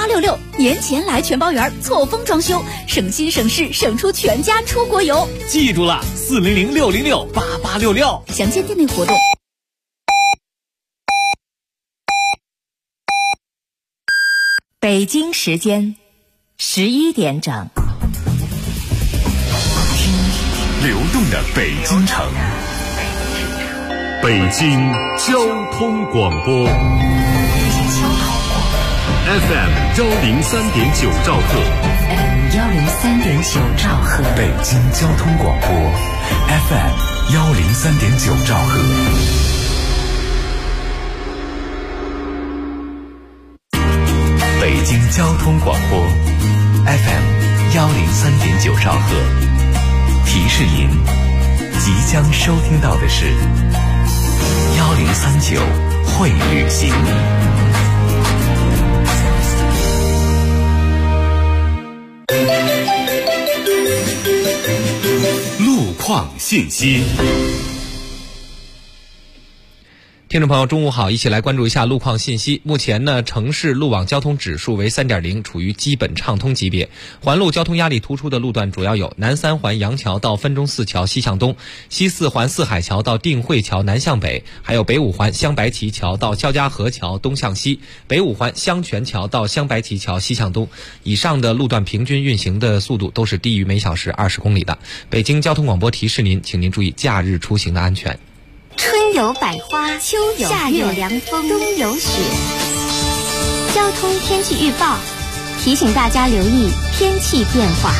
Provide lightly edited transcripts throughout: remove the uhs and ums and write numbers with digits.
8866，年前来全包园，错峰装修，省心省事，省出全家出国游。 记住了，400-606-8866， 详见店内活动。 北京时间11点整。 听流动的北京城，北京交通广播 FM 103.9兆赫， 103.9兆赫， 北京交通广播 FM 103.9兆赫。北京交通广播 FM 103.9兆赫，提示您即将收听到的是1039会旅行。路况信息。 听众朋友，中午好，一起来关注一下路况信息。目前呢，城市路网交通指数为 3.0， 处于基本畅通级别。环路交通压力突出的路段主要有南三环杨桥到分钟寺桥西向东，西四环四海桥到定慧桥南向北，还有北五环香白旗桥到肖家河桥东向西，北五环香泉桥到香白旗桥西向东。以上的路段平均运行的速度都是低于每小时20公里的。北京交通广播提示您，请您注意假日出行的安全。 春有百花，秋有夏有凉风，冬有雪。交通天气预报提醒大家留意天气变化。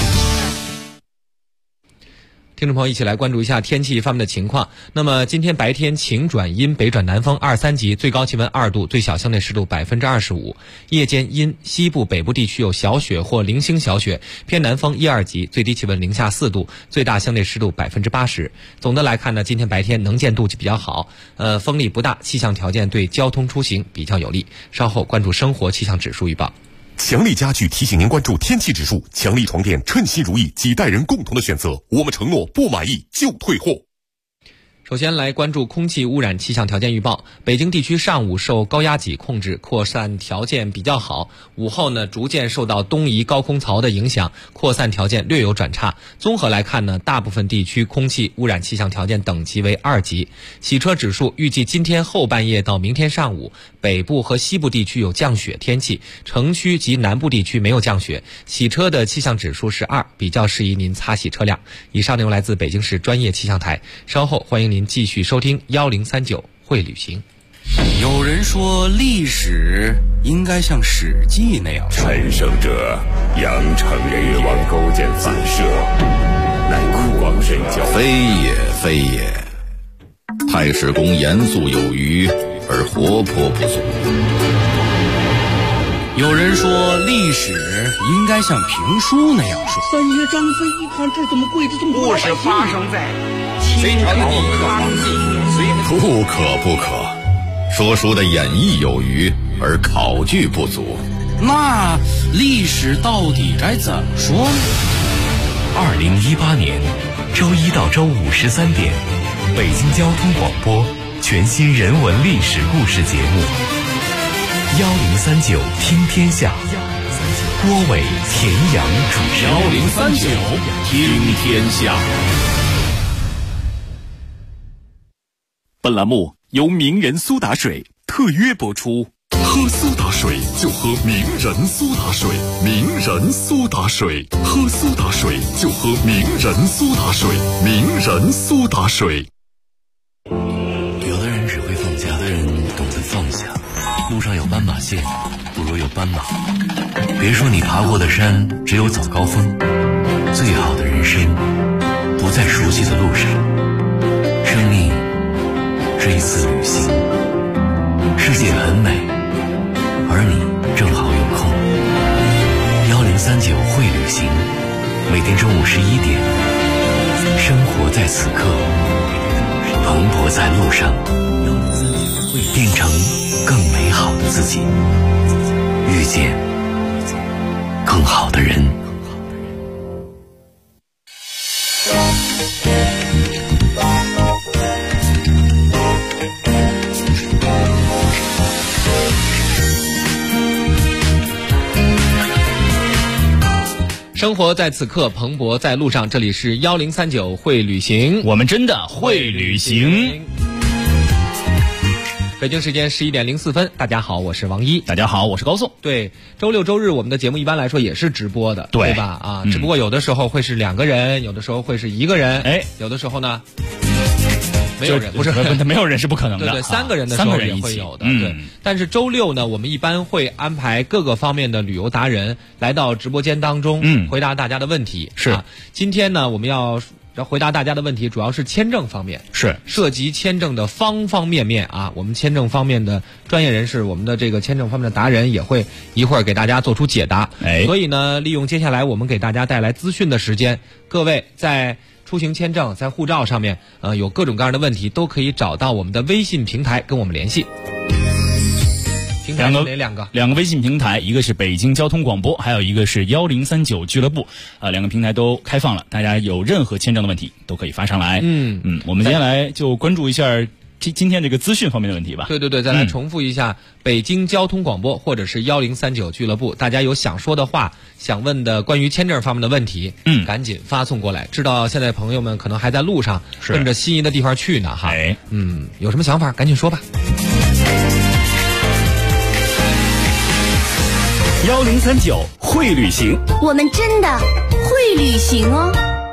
听众朋友，一起来关注一下天气方面的情况。那么今天白天晴转阴，北转南风2、3级，最高气温2度，最小相对湿度25%。夜间阴，西部北部地区有小雪或零星小雪，偏南风1、2级，最低气温零下4度，最大相对湿度80%。总的来看呢，今天白天能见度比较好，风力不大，气象条件对交通出行比较有利。稍后关注生活气象指数预报。 强力家具提醒您关注天气指数，强力床垫称心如意，几代人共同的选择，我们承诺不满意就退货。 首先来关注空气污染气象条件预报。北京地区上午受高压脊控制，扩散条件比较好。午后呢，逐渐受到东移高空槽的影响，扩散条件略有转差。综合来看呢，大部分地区空气污染气象条件等级为2级。洗车指数预计今天后半夜到明天上午，北部和西部地区有降雪天气，城区及南部地区没有降雪。洗车的气象指数是2，比较适宜您擦洗车辆。以上内容来自北京市专业气象台。稍后欢迎您继续收听1039会旅行。 有人说历史应该像史记那样， 陈胜者扬长日月，王勾践反射，乃枯光神教。 非也非也，太史公严肃有余而活泼不足。 有人说历史应该像评书那样说。 三爷张飞一看这怎么跪着这么多？ 故事发生在隋朝的第一个皇帝不可，说书的演绎有余而考据不足。 那历史到底该怎么说呢 2018年周一到周五13点，北京交通广播全新人文历史故事节目1039听天下，郭伟、田阳主持。 1039听天下。 本栏目由名人苏打水特约播出。喝苏打水就喝名人苏打水，名人苏打水，喝苏打水就喝名人苏打水，名人苏打水。 有的人只会放假，有的人懂得放下。路上有斑马线，不如有斑马。别说你爬过的山只有早高峰，最好的人生不在熟悉的路上。生命是一次旅行，世界很美，而你正好有空。1039会旅行，每天中午11点，生活在此刻，蓬勃在路上，变成更美好的自己，遇见更好的人。 生活在此刻，蓬勃在路上。这里是1039会旅行， 我们真的会旅行。 北京时间11点04分，大家好，我是王一。 大家好，我是高颂。 对，周六周日我们的节目一般来说也是直播的，对吧？啊，只不过有的时候会是2个人，有的时候会是1个人，有的时候呢没有人， 不是没有人是不可能的。 对，3个人的时候也会有的。对，但是周六呢，我们一般会安排各个方面的旅游达人来到直播间当中，回答大家的问题。 是， 今天呢，我们要回答大家的问题主要是签证方面， 是涉及签证的方方面面啊。我们签证方面的专业人士，我们的这个签证方面的达人也会一会儿给大家做出解答。所以呢，利用接下来我们给大家带来资讯的时间，各位在出行签证、在护照上面，有各种各样的问题，都可以找到我们的微信平台跟我们联系。平台是哪两个？ 两个微信平台，一个是北京交通广播，还有一个是1039俱乐部。两个平台都开放了，大家有任何签证的问题都可以发上来。我们接下来就关注一下今天这个资讯方面的问题吧。 对，再来重复一下，北京交通广播或者是1039俱乐部，大家有想说的话、想问的关于签证方面的问题，赶紧发送过来。知道现在朋友们可能还在路上，奔着心仪的地方去呢，哈。有什么想法赶紧说吧。 1039会旅行， 我们真的会旅行哦。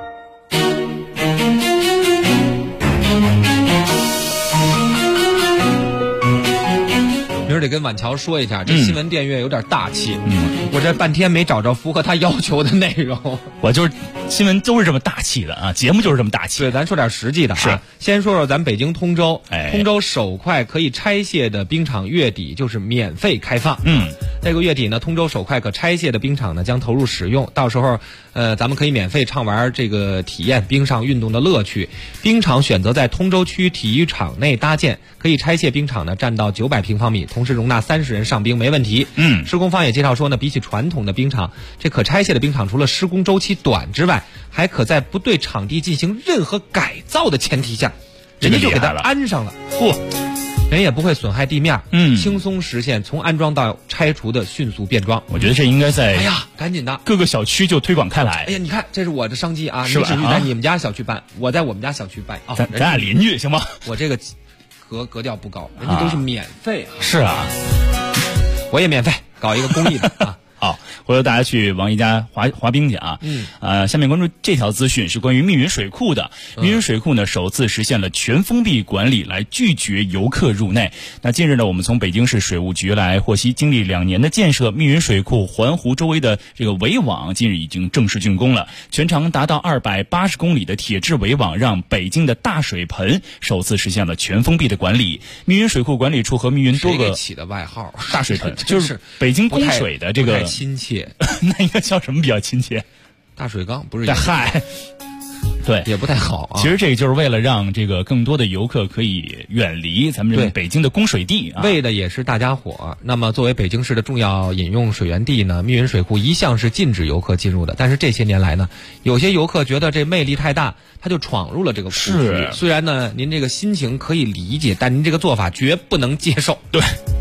明儿得跟婉乔说一下，这新闻电乐有点大气。我这半天没找着符合他要求的内容。 我就是新闻都是这么大气的啊，节目就是这么大气。 对，咱说点实际的啊。是，先说说咱北京通州，通州首块可以拆卸的冰场月底就是免费开放。这个月底呢，通州首块可拆卸的冰场呢将投入使用，到时候咱们可以免费畅玩这个体验冰上运动的乐趣。冰场选择在通州区体育场内搭建，可以拆卸冰场呢占到900平方米，同时容纳30人上冰没问题。施工方也介绍说呢，比起传统的冰场，这可拆卸的冰场除了施工周期短之外，还可在不对场地进行任何改造的前提下，人家就给它安上了。人也不会损害地面，轻松实现从安装到拆除的迅速变装。 我觉得这应该在赶紧的各个小区就推广开来。 你看，这是我的商机啊！ 是吧？ 你在你们家小区办，我在我们家小区办啊。 咱俩邻居行吗？ 我这个格调不高，人家都是免费。 是啊， 我也免费搞一个公益的啊。 好，回头大家去王一家滑冰去啊。下面关注这条资讯是关于密云水库的。密云水库呢首次实现了全封闭管理，来拒绝游客入内。那近日呢，我们从北京市水务局来获悉，经历2年的建设，密云水库环湖周围的这个围网近日已经正式竣工了。全长达到280公里的铁质围网，让北京的大水盆首次实现了全封闭的管理。密云水库管理处和密云多个起的外号大水盆就是北京供水的这个亲切。 那应该叫什么比较亲切？ 大水缸不是？ 嗨，对， 也不太好啊。 其实这个就是为了让这个更多的游客可以远离咱们这北京的供水地啊， 为的也是大家伙。那么作为北京市的重要饮用水源地呢，密云水库一向是禁止游客进入的。但是这些年来呢，有些游客觉得这魅力太大，他就闯入了这个库区。虽然呢，您这个心情可以理解，但您这个做法绝不能接受。 对。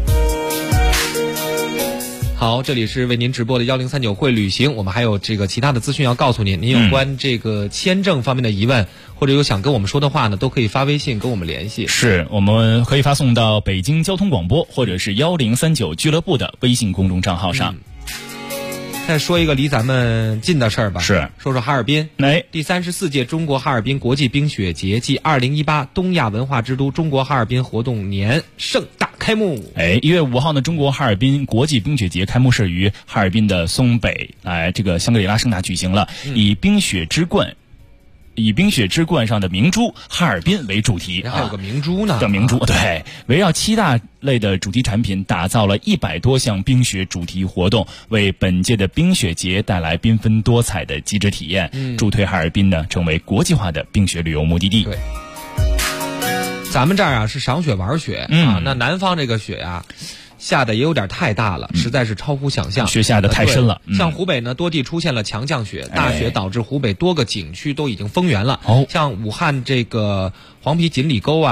好，这里是为您直播的1039会旅行，我们还有这个其他的资讯要告诉您。您有关这个签证方面的疑问，或者有想跟我们说的话呢，都可以发微信跟我们联系。 是，我们可以发送到北京交通广播或者是1039俱乐部的微信公众账号上。 再说一个离咱们近的事儿吧， 是说说哈尔滨。第34届中国哈尔滨国际冰雪节暨2018东亚文化之都中国哈尔滨活动年盛大开幕。 1月5号呢，中国哈尔滨国际冰雪节开幕式于哈尔滨的松北这个香格里拉盛大举行了，以冰雪之冠上的明珠哈尔滨为主题， 还有个明珠呢。 明珠对，围绕7大类的主题产品，打造了100多项冰雪主题活动，为本届的冰雪节带来缤纷多彩的极致体验，助推哈尔滨呢成为国际化的冰雪旅游目的地。 对，咱们这儿是赏雪玩雪啊，那南方这个雪下的也有点太大了，实在是超乎想象， 雪下的太深了。 像湖北呢，多地出现了强降雪，大雪导致湖北多个景区都已经封园了。像武汉这个黄陂锦里沟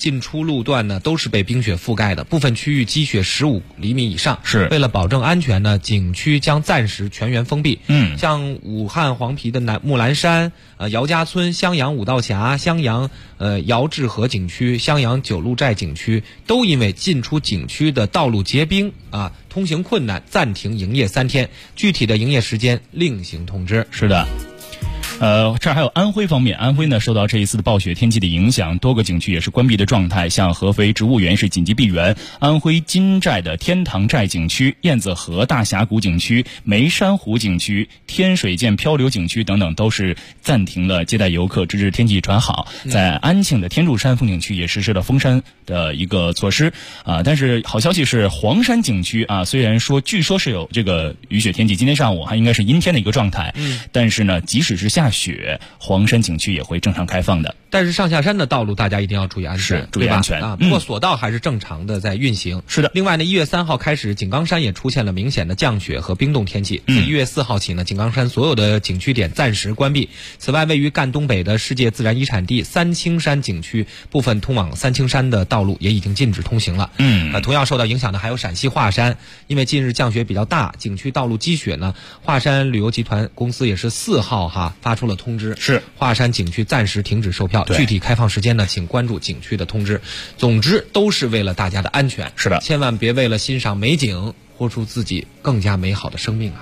进出路段呢都是被冰雪覆盖的，部分区域积雪15厘米以上。 是为了保证安全呢，景区将暂时全员封闭。像武汉黄陂的木兰山、姚家村、襄阳五道峡、襄阳姚志河景区、襄阳九路寨景区都因为进出景区的道路结冰通行困难，暂停营业3天，具体的营业时间另行通知。 是的。这儿还有安徽方面，安徽呢受到这一次的暴雪天气的影响，多个景区也是关闭的状态，像合肥植物园是紧急闭园，安徽金寨的天堂寨景区、燕子河大峡谷景区、梅山湖景区、天水涧漂流景区等等都是暂停了接待游客，直至天气转好。在安庆的天柱山风景区也实施了封山的一个措施但是好消息是黄山景区虽然说据说是有这个雨雪天气，今天上午还应该是阴天的一个状态，但是呢即使是下雪，黄山景区也会正常开放的。 但是上下山的道路大家一定要注意安全， 是注意安全不过索道还是正常的在运行。 是的。 另外呢，1月3号开始，井冈山也出现了明显的降雪和冰冻天气。自1月4号起呢，井冈山所有的景区点暂时关闭。此外，位于赣东北的世界自然遗产地三清山景区部分通往三清山的道路也已经禁止通行了。同样受到影响的还有陕西华山，因为近日降雪比较大，景区道路积雪呢，华山旅游集团公司也是4号发出了通知， 是华山景区暂时停止售票，具体开放时间呢，请关注景区的通知。总之都是为了大家的安全， 是的， 千万别为了欣赏美景活出自己更加美好的生命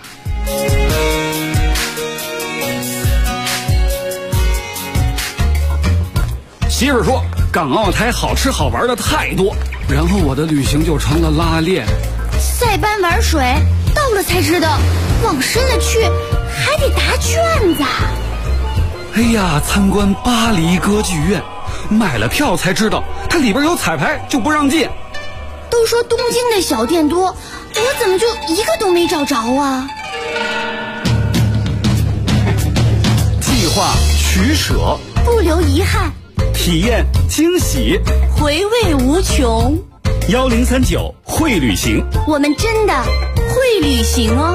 媳妇说港澳台好吃好玩的太多，然后我的旅行就成了拉练。 塞班玩水，到了才知道往深了去还得答卷子。 哎呀，参观巴黎歌剧院，买了票才知道它里边有彩排就不让进。 都说东京的小店多，我怎么就一个都没找着啊？ 计划取舍， 不留遗憾， 体验惊喜， 回味无穷。 1039会旅行， 我们真的会旅行哦。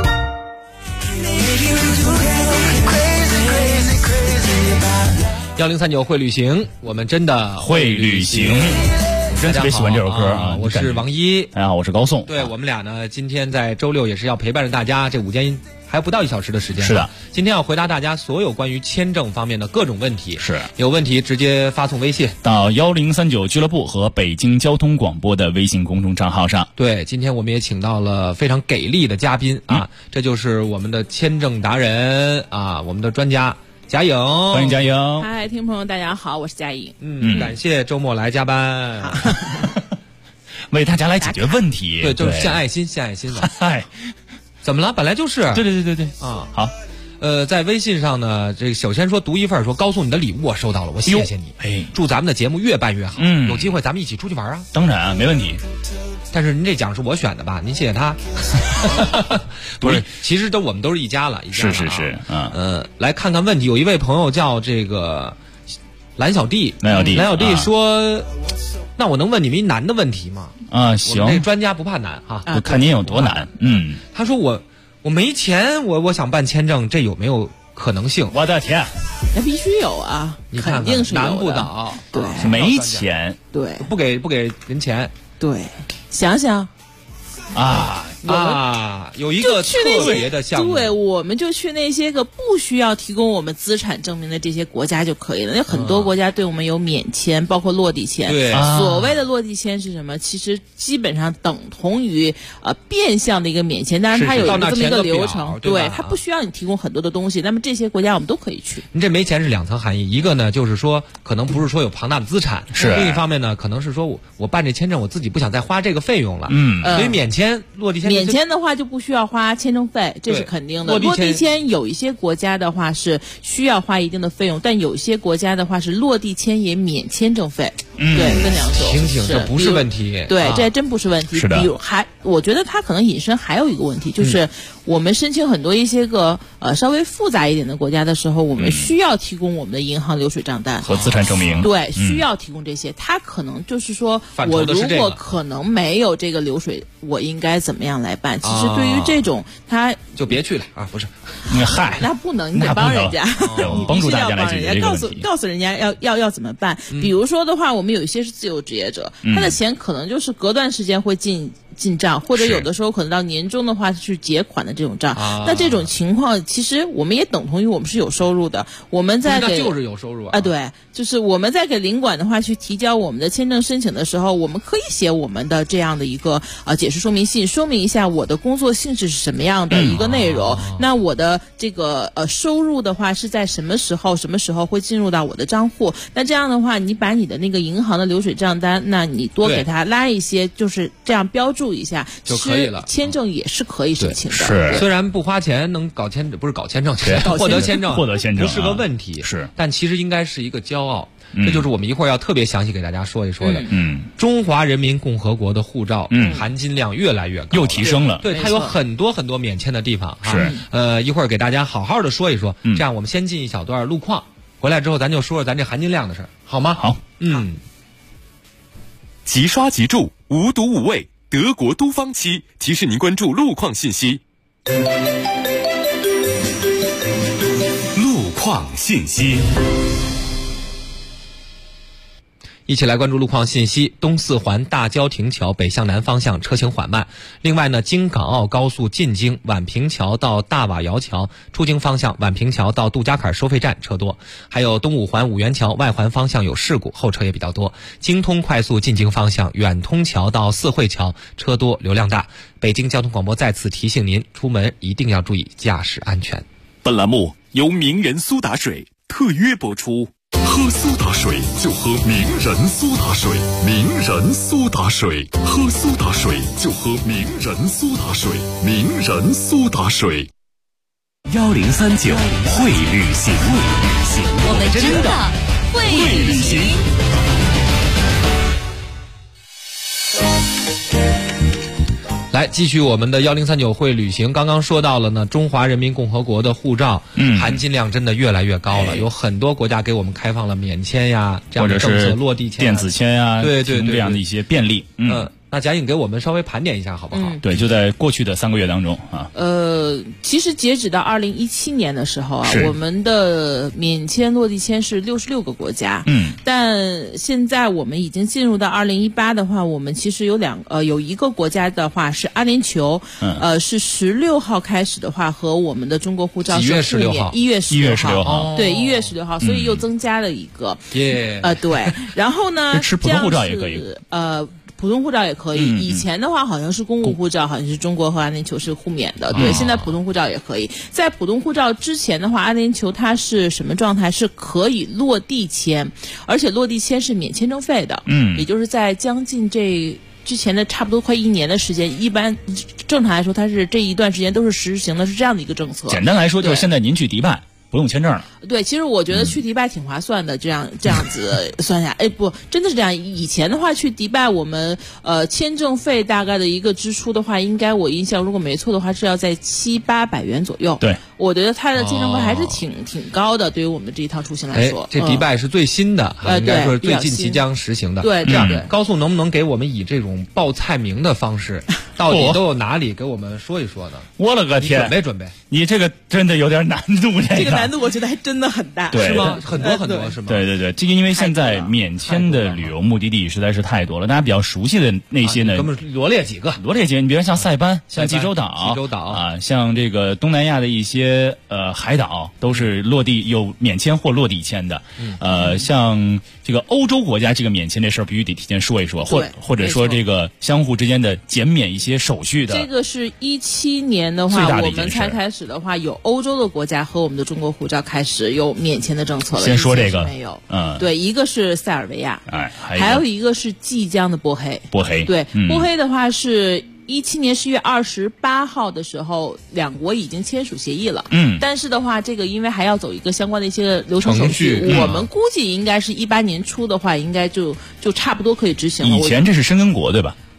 1039会旅行，我们真的会旅行。真特别喜欢这首歌我是王一， 大家好，我是高颂。 对，我们俩呢，今天在周六也是要陪伴着大家，这午间还不到1小时的时间。 是的， 今天要回答大家所有关于签证方面的各种问题。 是， 有问题直接发送微信到1039俱乐部和北京交通广播的微信公众账号上。 对，今天我们也请到了非常给力的嘉宾这就是我们的签证达人我们的专家佳颖， 欢迎佳颖。 嗨，听众朋友大家好，我是佳颖。 感谢周末来加班， 为大家来解决问题。 对，就是献爱心的。 嗨， 怎么了？本来就是。 对好。 在微信上呢，这个首先说读一份，说高颂你的礼物我收到了，我谢谢你。祝咱们的节目越办越好。有机会咱们一起出去玩啊！ 当然没问题。 但是您这奖是我选的吧？您谢谢他。不是，其实我们都是一家了， 是来看看问题。有一位朋友叫这个蓝小弟说，那我能问你们一难的问题吗？ 行。 我们这专家不怕难我看您有多难。 他说我没钱，我想办签证，这有没有可能性？ 我的天， 那必须有啊！ 你看看， 肯定是有的。 难不倒， 对， 没钱， 对， 不给人钱， 对，想想有一个特别的项目， 对，我们就去那些个不需要提供我们资产证明的这些国家就可以了。有很多国家对我们有免签，包括落地签。 对， 所谓的落地签是什么？其实基本上等同于变相的一个免签，但是它有这么一个流程，对，它不需要你提供很多的东西。那么这些国家我们都可以去。 你这没钱是2层含义，一个呢就是说可能不是说有庞大的资产， 是另一方面呢可能是说我办这签证我自己不想再花这个费用了，所以免签落地签。 免签的话就不需要花签证费，这是肯定的。落地签有一些国家的话是需要花一定的费用，但有一些国家的话是落地签也免签证费。对，分两种。 醒，这不是问题。 对，这还真不是问题。 是的。 比如我觉得它可能引申还有一个问题，就是我们申请很多一些个稍微复杂一点的国家的时候，我们需要提供我们的银行流水账单和资产证明。 对，需要提供这些。它可能就是说，我如果可能没有这个流水，我应该怎么样来办？其实对于这种，它就别去了不是， 嗨， 那不能，你得帮人家， 你帮助大家来解决这个问题，告诉人家要怎么办。比如说的话，我们有一些是自由职业者，他的钱可能就是隔段时间会进账，或者有的时候可能到年终的话去结款的这种账。那这种情况，其实我们也等同于我们是有收入的。我们在给就是有收入啊， 对，就是我们在给领馆的话去提交我们的签证申请的时候，我们可以写我们的这样的一个解释说明信，说明一下我的工作性质是什么样的一个内容。那我的这个收入的话是在什么时候会进入到我的账户？那这样的话，你把你的那个银行的流水账单，那你多给他拉一些，就是这样标注一下就可以了。 签证也是可以申请的， 是虽然不花钱能搞签证，不是搞签证，获得签证不是个问题， 是， 但其实应该是一个骄傲。这就是我们一会儿要特别详细给大家说一说的。中华人民共和国的护照含金量越来越高， 又提升了。 对，它有很多很多免签的地方。 是， 一会儿给大家好好的说一说。这样我们先进一小段路况，回来之后咱就说说咱这含金量的事儿，好吗？ 好。 即刷即住，无毒无味。德国都方期提示您关注路况信息。路况信息。 一起来关注路况信息。东四环大郊亭桥北向南方向车行缓慢。另外呢，京港澳高速进京宛平桥到大瓦窑桥出京方向宛平桥到杜家坎收费站车多。还有东五环五元桥外环方向有事故，后车也比较多。京通快速进京方向远通桥到四惠桥车多流量大。北京交通广播再次提醒您，出门一定要注意驾驶安全。 本栏目由名人苏打水特约播出。喝苏打水就喝名人苏打水，名人苏打水，喝苏打水就喝名人苏打水，名人苏打水。 1039会旅行， 我们真的会旅行。 来继续我们的1039会旅行。刚刚说到了呢，中华人民共和国的护照含金量真的越来越高了，有很多国家给我们开放了免签呀，这样的政策落地签、 电子签呀， 对这样的一些便利。 那贾颖给我们稍微盘点一下好不好？ 对，就在过去的3个月当中啊。 其实截止到2017年的时候啊，我们的免签落地签是66个国家。但现在我们已经进入到2018的话，我们其实有一个国家的话是阿联酋，是16号开始的话和我们的中国护照是互免，1月16号，对，1月16号，所以又增加了一个。对，然后呢， 吃普通护照也可以。 普通护照也可以，以前的话好像是公务护照，好像是中国和阿联酋是互免的，对，现在普通护照也可以。在普通护照之前的话，阿联酋它是什么状态？是可以落地签，而且落地签是免签证费的，也就是在将近之前的差不多快1年的时间，一般正常来说，它是这一段时间都是实行的是这样的一个政策。 简单来说，就是现在您去迪拜不用签证了。 对，其实我觉得去迪拜挺划算的，这样子算下，不，真的是这样。以前的话去迪拜，我们签证费大概的一个支出的话，应该我印象如果没错的话，是要在700-800元左右。 对， 我觉得它的签证费还是挺高的，对于我们这一趟出行来说。 这迪拜是最新的，应该说是最近即将实行的。 对， 这样高速能不能给我们以这种报菜名的方式，到底都有哪里给我们说一说呢？ 我了个天！ 准备， 你这个真的有点难度， 这个难度我觉得还真的很大， 对， 是吗？很多是吗？ 对，这个因为现在免签的旅游目的地实在是太多了，大家比较熟悉的那些呢， 咱们罗列几个， 你比如像塞班、像济州岛啊，像这个东南亚的一些海岛都是落地有免签或落地签的，像这个欧洲国家这个免签这事儿必须得提前说一说，或者说这个相互之间的减免一些手续的。 这个是17年的话，我们才开始的话，有欧洲的国家和我们的中国护照开始有免签的政策了。 先说这个没有，对，一个是塞尔维亚，还有一个是即将的波黑。对，波黑的话是17年10月28号的时候，两国已经签署协议了。但是的话，这个因为还要走一个相关的一些流程手续，我们估计应该是18年初的话，应该就差不多可以执行了。 以前这是申根国对吧？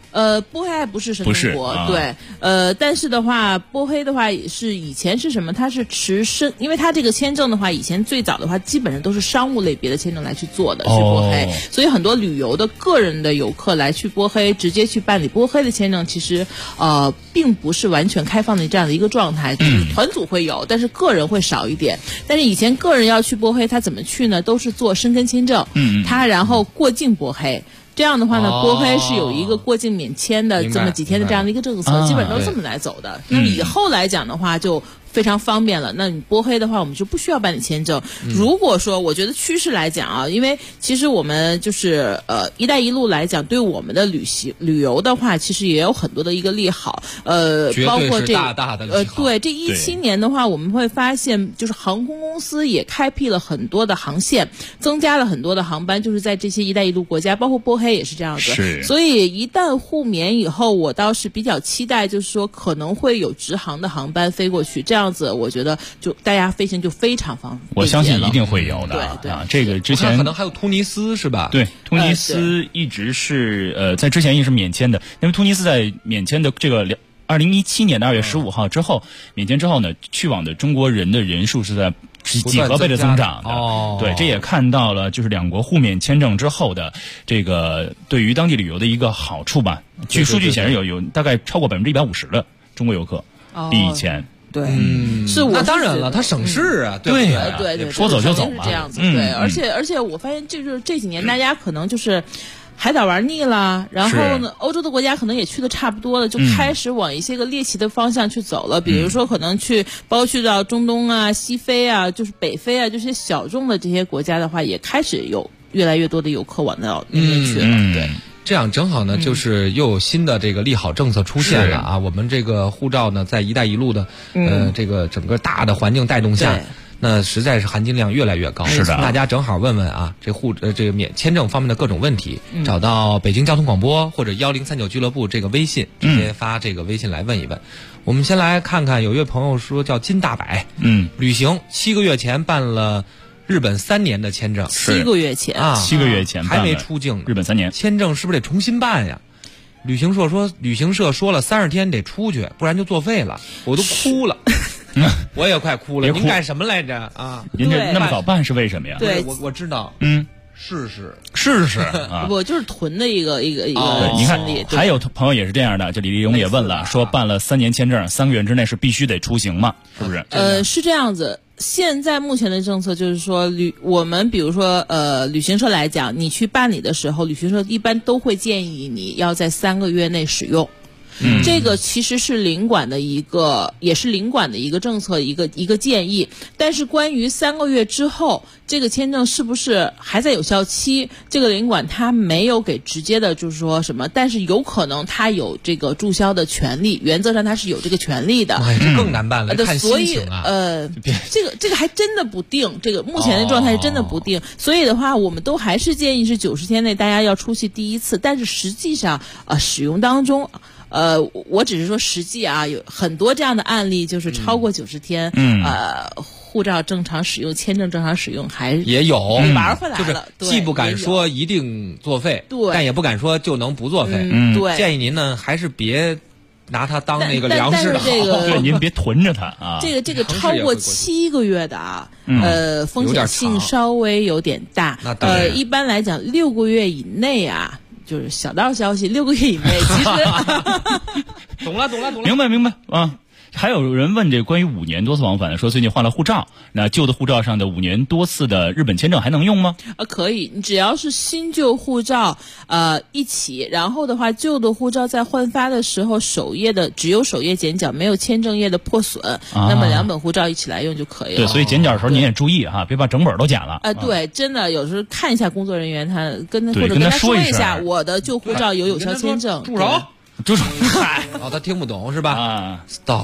波黑还不是申根国，对，但是的话，波黑的话是以前是什么？它是因为它这个签证的话，以前最早的话，基本上都是商务类别的签证来去做的，去波黑，所以很多旅游的个人的游客来去波黑，直接去办理波黑的签证，其实并不是完全开放的这样的一个状态，团组会有，但是个人会少一点。但是以前个人要去波黑，他怎么去呢？都是做申根签证，他然后过境波黑。这样的话呢，波黑是有一个过境免签的这么几天的这样的一个政策，基本上都这么来走的。那以后来讲的话，就非常方便了。那你波黑的话，我们就不需要办理签证。如果说我觉得趋势来讲啊，因为其实我们就是一带一路来讲，对我们的旅游的话，其实也有很多的一个利好。包括这大的利好。 对，这17年的话，我们会发现就是航空公司也开辟了很多的航线，增加了很多的航班，就是在这些一带一路国家，包括波黑也是这样子。所以一旦互免以后，我倒是比较期待，就是说可能会有直航的航班飞过去，这样子我觉得就大家飞行就非常方便。 我相信一定会有的。 对啊，这个之前可能还有突尼斯是吧？ 对，突尼斯一直是在之前也是免签的，因为突尼斯在免签的这个2017年的2月15号之后免签之后呢，去往的中国人的人数是在几何倍的增长的。对，这也看到了就是两国互免签证之后的这个对于当地旅游的一个好处吧。据数据显示有大概超过150%的中国游客比以前。 对，是我那当然了，它省事啊，对不对？对， 说走就走是这样子。对，而且我发现就是这几年大家可能就是海岛玩腻了，然后呢，欧洲的国家可能也去的差不多了，就开始往一些个猎奇的方向去走了。比如说，可能包括去到中东啊、西非啊，就是北非啊，这些小众的这些国家的话，也开始有越来越多的游客往那边去了。对。 这样正好呢，就是又有新的这个利好政策出现了啊！我们这个护照呢，在“一带一路”的这个整个大的环境带动下，那实在是含金量越来越高。 是的， 大家正好问问啊，这个免签证方面的各种问题，找到北京交通广播或者1039俱乐部这个微信，直接发这个微信来问一问。我们先来看看，有一位朋友说叫金大白，旅行7个月前办了日本3年的签证 ，7个月前啊 ，7个月前还没出境， 日本3年签证是不是得重新办呀？旅行社说了30天得出去，不然就作废了，我都哭了。我也快哭了。您干什么来着啊？ 您这那么早办是为什么呀？ 对，我知道。试试啊！ 我就是囤的一个你看，还有朋友也是这样的，就李立勇也问了，说办了3年签证，3个月之内是必须得出行吗？是不是？ 是这样子。现在目前的政策就是说，我们比如说旅行社来讲，你去办理的时候，旅行社一般都会建议你要在3个月内使用。这个其实是领馆的也是领馆的一个政策，一个建议。但是关于3个月之后这个签证是不是还在有效期，这个领馆它没有给直接的就是说什么，但是有可能它有这个注销的权利，原则上它是有这个权利的。 这更难办了，看心情啊。 这个还真的不定，这个目前的状态是真的不定。所以的话，我们都还是建议是90天内大家要出去第一次，但是实际上使用当中。我只是说实际啊，有很多这样的案例，就是超过90天，护照正常使用，签证正常使用，还也有玩回来了。 就是既不敢说一定作废，但也不敢说就能不作废。 对， 建议您呢还是别拿它当那个粮食的好， 对，您别囤着它啊。 这个超过7个月的啊，风险性稍微有点大。一般来讲6个月以内啊。就是小道消息，6个月以内，其实懂了， 明白啊。还有人问这关于5年多次往返的，说最近换了护照，那旧的护照上的5年多次的日本签证还能用吗？ 可以，你只要是新旧护照一起，然后的话旧的护照在换发的时候只有首页剪角，没有签证页的破损，那么2本护照一起来用就可以了。 对，所以剪角的时候您也注意哈，别把整本都剪了。 对，真的有时候看一下工作人员，他跟他说一下，我的旧护照有效签证。 住手！他听不懂是吧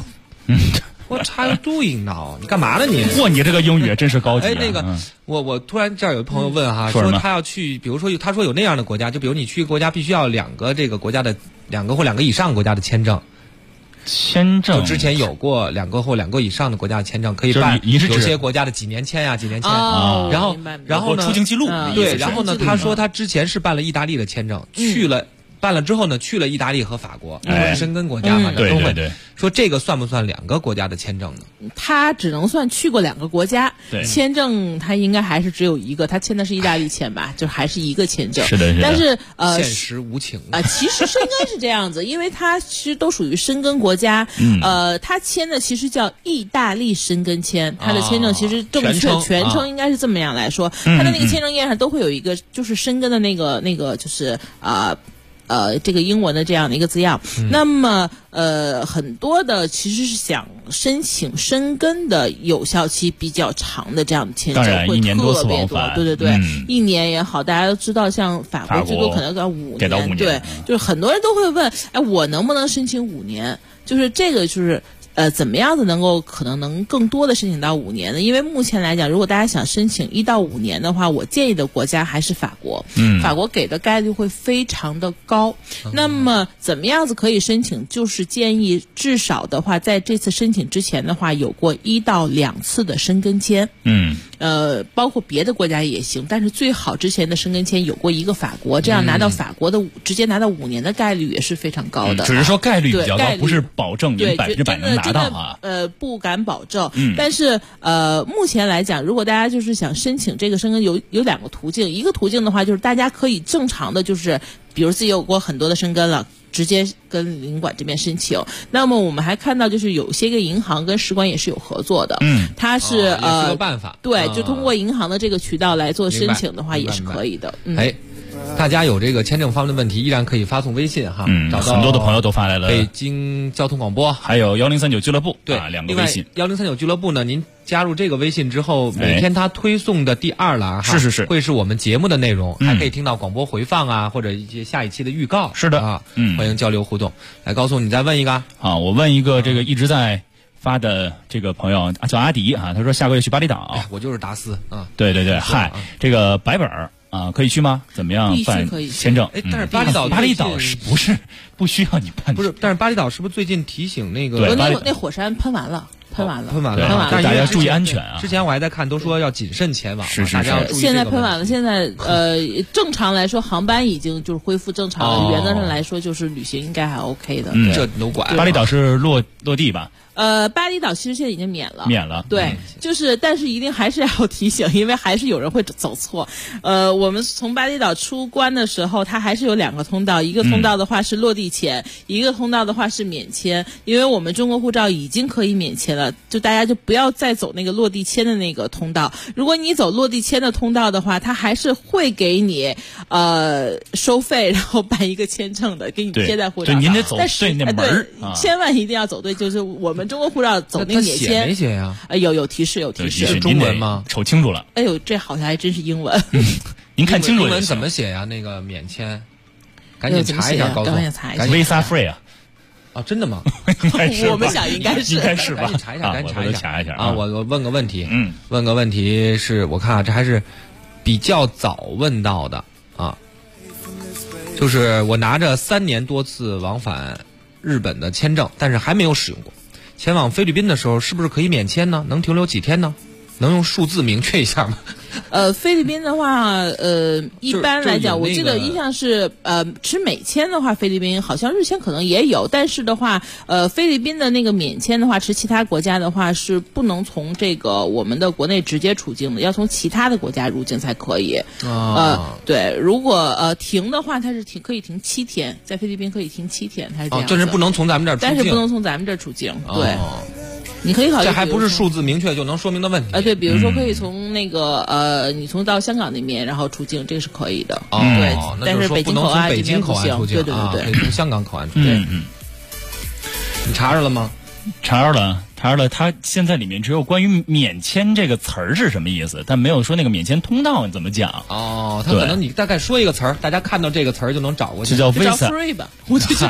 ？Stop。What are you doing now？ 你干嘛呢你？ 嚯，你这个英语真是高级。 那个，我突然这儿有朋友问哈，说他要去，比如说他说有那样的国家，就比如你去国家必须要2个这个国家的2个或2个以上国家的签证。就之前有过2个或2个以上的国家的签证可以办，有些国家的几年签呀，几年签。然后呢， 出境记录。 对，然后呢，他说他之前是办了意大利的签证，去了。 办了之后呢，去了意大利和法国，申根国家嘛， 对对对。 说这个算不算2个国家的签证呢？ 他只能算去过2个国家，签证他应该还是只有一个，他签的是意大利签吧，就还是一个签证。 是的， 但是现实无情其实申根是这样子，因为它其实都属于申根国家，他签的其实叫意大利申根签，他的签证其实正确全称应该是这么样来说，他的那个签证页上都会有一个就是申根的那个就是这个英文的这样的一个字样。那么很多的其实是想申请申根的有效期比较长的这样的签证， 当然会 1年多次往返，对，1年也好，大家都知道，像法国最多可能要5年，对，就是很多人都会问，我能不能申请5年？就是这个就是怎么样子可能能更多的申请到5年呢？因为目前来讲，如果大家想申请1到5年的话，我建议的国家还是法国。法国给的概率会非常的高。那么怎么样子可以申请？就是建议至少的话，在这次申请之前的话，有过1到2次的申根签。包括别的国家也行，但是最好之前的申根签有过一个法国，这样拿到法国的直接拿到5年的概率也是非常高的。 只是说概率比较高，不是保证您100%能拿到啊。 不敢保证。但是目前来讲，如果大家就是想申请这个申根，有2个途径。一个途径的话，就是大家可以正常的，就是比如自己有过很多的申根了，直接跟领馆这边申请。那么我们还看到，就是有些个银行跟使馆也是有合作的。它是也是个办法。 对，就通过银行的这个渠道来做申请的话，也是可以的。 大家有这个签证方面的问题，依然可以发送微信哈。找到很多的朋友都发来了北京交通广播， 还有1039俱乐部，对，2个微信。 1039俱乐部呢，您加入这个微信之后，每天他推送的第2栏哈， 是会是我们节目的内容，还可以听到广播回放啊，或者一些下一期的预告。 是的啊，欢迎交流互动。来，高颂，你再问一个。 好，我问一个这个一直在发的这个朋友叫阿迪啊，他说下个月去巴厘岛。 我就是达斯啊。 对，嗨，这个白本可以去吗？怎么样办签证？ 但是巴厘岛是不是不需要你办？ 不是，但是巴厘岛是不是最近提醒那个？ 那火山喷完了。喷完了，大家注意安全啊！ 之前我还在看，都说要谨慎前往， 是。 现在喷完了，现在正常来说，航班已经就是恢复正常了。原则上来说，就是旅行应该还 OK 的。 这都管。 巴厘岛是落地吧？ 巴厘岛其实现在已经免了。 对， 就是但是一定还是要提醒，因为还是有人会走错。我们从巴厘岛出关的时候，它还是有2个通道，一个通道的话是落地签，一个通道的话是免签。因为我们中国护照已经可以免签了，就大家就不要再走那个落地签的那个通道。如果你走落地签的通道的话，它还是会给你收费，然后办一个签证的，给你贴在护照上。 对，您得走对那门儿， 千万一定要走对，就是我们中国护照走那免签。 写没写呀？ 有提示， 是中文吗？ 瞅清楚了。 哎呦，这好像还真是英文。 您看清楚英文怎么写呀？那个免签，赶紧查一下，高总 ，Visa Free 啊。 真的吗？ 我们想应该是吧。 赶紧查一下啊！ 我问个问题，问个问题是我看这还是比较早问到的啊，就是我拿着3年多次往返日本的签证，但是还没有使用过。前往菲律宾的时候，是不是可以免签呢？能停留几天呢？能用数字明确一下吗？ 菲律宾的话，一般来讲，我记得印象是，持美签的话，菲律宾好像日签可能也有，但是的话，菲律宾的那个免签的话，持其他国家的话是不能从这个我们的国内直接出境的，要从其他的国家入境才可以。对，如果停的话，它是可以停7天，在菲律宾可以停7天，它是这样。 就是不能从咱们这儿出境， 但是不能从咱们这儿出境。对。你可以考虑， 这还不是数字明确就能说明的问题。 对，比如说可以从那个你从到香港那边然后出境，这个是可以的。对，但是北京口岸这边不行。对， 可以从香港口岸出境。你查着了吗？ 查着了。它现在里面只有关于免签这个词儿是什么意思，但没有说那个免签通道怎么讲。 它可能你大概说一个词儿，大家看到这个词儿就能找过去。 这叫 Visa Free 吧，我就